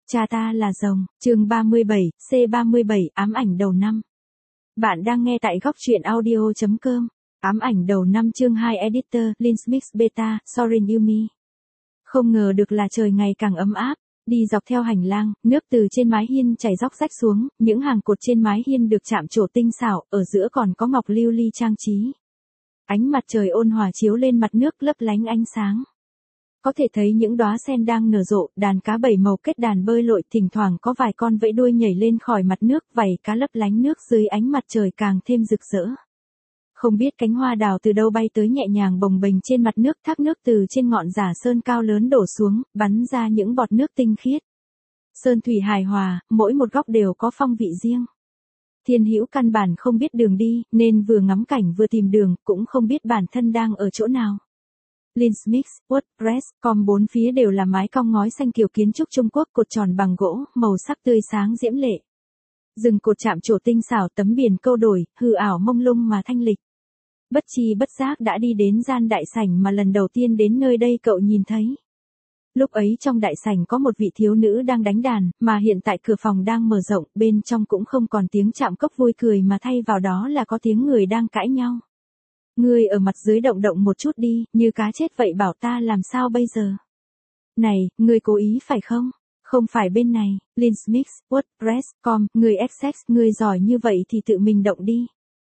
Cha ta là rồng, chương 37, C37, ám ảnh đầu năm. Bạn đang nghe tại góc truyện audio.com. Ám ảnh đầu năm chương 2 Editor, Linsmix Beta, Sorin Yumi. Không ngờ được là trời ngày càng ấm áp. Đi dọc theo hành lang, nước từ trên mái hiên chảy róc rách xuống, những hàng cột trên mái hiên được chạm trổ tinh xảo, ở giữa còn có ngọc lưu ly trang trí. Ánh mặt trời ôn hòa chiếu lên mặt nước lấp lánh ánh sáng. Có thể thấy những đóa sen đang nở rộ, đàn cá bảy màu kết đàn bơi lội, thỉnh thoảng có vài con vẫy đuôi nhảy lên khỏi mặt nước, vảy cá lấp lánh nước dưới ánh mặt trời càng thêm rực rỡ. Không biết cánh hoa đào từ đâu bay tới nhẹ nhàng bồng bềnh trên mặt nước, thác nước từ trên ngọn giả sơn cao lớn đổ xuống, bắn ra những bọt nước tinh khiết. Sơn thủy hài hòa, mỗi một góc đều có phong vị riêng. Thiên Hữu căn bản không biết đường đi, nên vừa ngắm cảnh vừa tìm đường, cũng không biết bản thân đang ở chỗ nào. Linsmix, WordPress.com bốn phía đều là mái cong ngói xanh kiểu kiến trúc Trung Quốc, cột tròn bằng gỗ, màu sắc tươi sáng diễm lệ. Rừng cột chạm trổ tinh xảo, tấm biển câu đổi, hư ảo mông lung mà thanh lịch. Bất chi bất giác đã đi đến gian đại sảnh mà lần đầu tiên đến nơi đây cậu nhìn thấy. Lúc ấy trong đại sảnh có một vị thiếu nữ đang đánh đàn, mà hiện tại cửa phòng đang mở rộng, bên trong cũng không còn tiếng chạm cốc vui cười mà thay vào đó là có tiếng người đang cãi nhau. Ngươi ở mặt dưới động động một chút đi, như cá chết vậy bảo ta làm sao bây giờ? Này, ngươi cố ý phải không? Không phải bên này, Linsmix, WordPress.com, ngươi XX, ngươi giỏi như vậy thì tự mình động đi.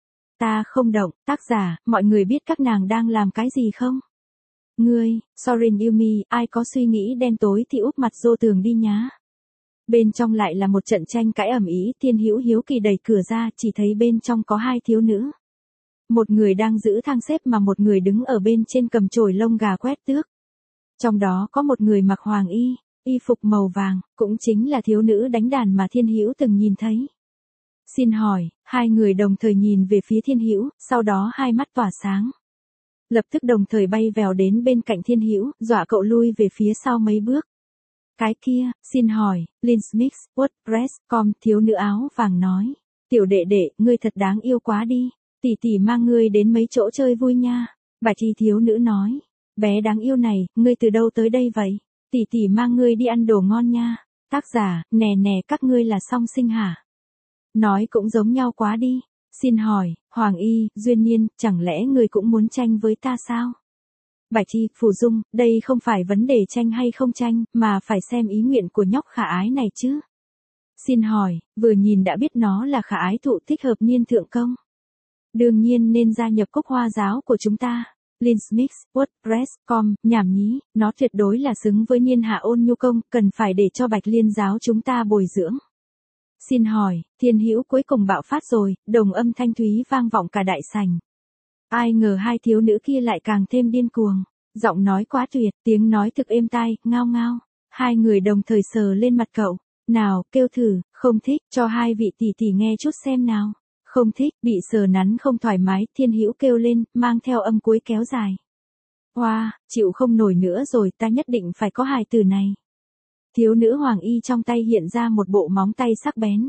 Ta không động, tác giả, mọi người biết các nàng đang làm cái gì không? Ngươi, Sorin Yumi, ai có suy nghĩ đen tối thì úp mặt vô tường đi nhá. Bên trong lại là một trận tranh cãi ầm ĩ, Thiên Hữu hiếu kỳ đẩy cửa ra, chỉ thấy bên trong có hai thiếu nữ. Một người đang giữ thang xếp mà một người đứng ở bên trên cầm chổi lông gà quét tước. Trong đó có một người mặc hoàng y phục màu vàng, cũng chính là thiếu nữ đánh đàn mà Thiên Hữu từng nhìn thấy. Xin hỏi, hai người đồng thời nhìn về phía Thiên Hữu, sau đó hai mắt tỏa sáng. Lập tức đồng thời bay vèo đến bên cạnh Thiên Hữu, dọa cậu lui về phía sau mấy bước. Cái kia, xin hỏi, Linsmix, WordPress.com, thiếu nữ áo vàng nói. Tiểu đệ đệ, ngươi thật đáng yêu quá đi. Tỷ tỷ mang ngươi đến mấy chỗ chơi vui nha. Bạch y thiếu nữ nói. Bé đáng yêu này, ngươi từ đâu tới đây vậy? Tỷ tỷ mang ngươi đi ăn đồ ngon nha. Tác giả, nè các ngươi là song sinh hả? Nói cũng giống nhau quá đi. Xin hỏi, Hoàng y, Duyên Niên, chẳng lẽ ngươi cũng muốn tranh với ta sao? Bạch y, Phù Dung, đây không phải vấn đề tranh hay không tranh, mà phải xem ý nguyện của nhóc khả ái này chứ. Xin hỏi, vừa nhìn đã biết nó là khả ái thụ thích hợp niên thượng công. Đương nhiên nên gia nhập cốc hoa giáo của chúng ta. Linsmix, WordPress.com, nhảm nhí, nó tuyệt đối là xứng với niên hạ ôn nhu công, cần phải để cho Bạch Liên giáo chúng ta bồi dưỡng. Xin hỏi, Thiên Hữu cuối cùng bạo phát rồi, đồng âm thanh thúy vang vọng cả đại sảnh. Ai ngờ hai thiếu nữ kia lại càng thêm điên cuồng. Giọng nói quá tuyệt, tiếng nói thực êm tai, ngao ngao. Hai người đồng thời sờ lên mặt cậu. Nào, kêu thử, không thích, cho hai vị tỷ tỷ nghe chút xem nào. Không thích, bị sờ nắn không thoải mái, Thiên Hữu kêu lên, mang theo âm cuối kéo dài. Hoa, chịu không nổi nữa rồi, ta nhất định phải có hài tử này. Thiếu nữ hoàng y trong tay hiện ra một bộ móng tay sắc bén.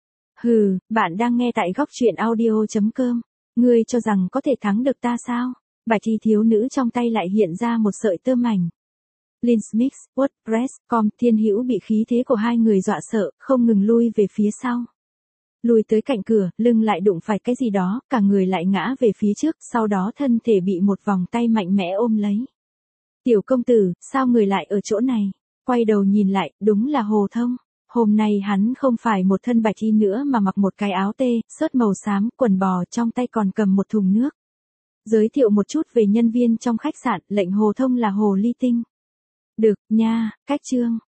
Hừ, bạn đang nghe tại góc truyện audio.com. Ngươi cho rằng có thể thắng được ta sao? Bạch y thiếu nữ trong tay lại hiện ra một sợi tơ mảnh. Linsmix, WordPress.com, Thiên Hữu bị khí thế của hai người dọa sợ, không ngừng lui về phía sau. Lùi tới cạnh cửa, lưng lại đụng phải cái gì đó, cả người lại ngã về phía trước, sau đó thân thể bị một vòng tay mạnh mẽ ôm lấy. Tiểu công tử, sao người lại ở chỗ này? Quay đầu nhìn lại, đúng là Hồ Thông. Hôm nay hắn không phải một thân bạch y nữa mà mặc một cái áo tê, sớt màu xám, quần bò, trong tay còn cầm một thùng nước. Giới thiệu một chút về nhân viên trong khách sạn, lệnh Hồ Thông là Hồ Ly Tinh. Được, nha, cách chương.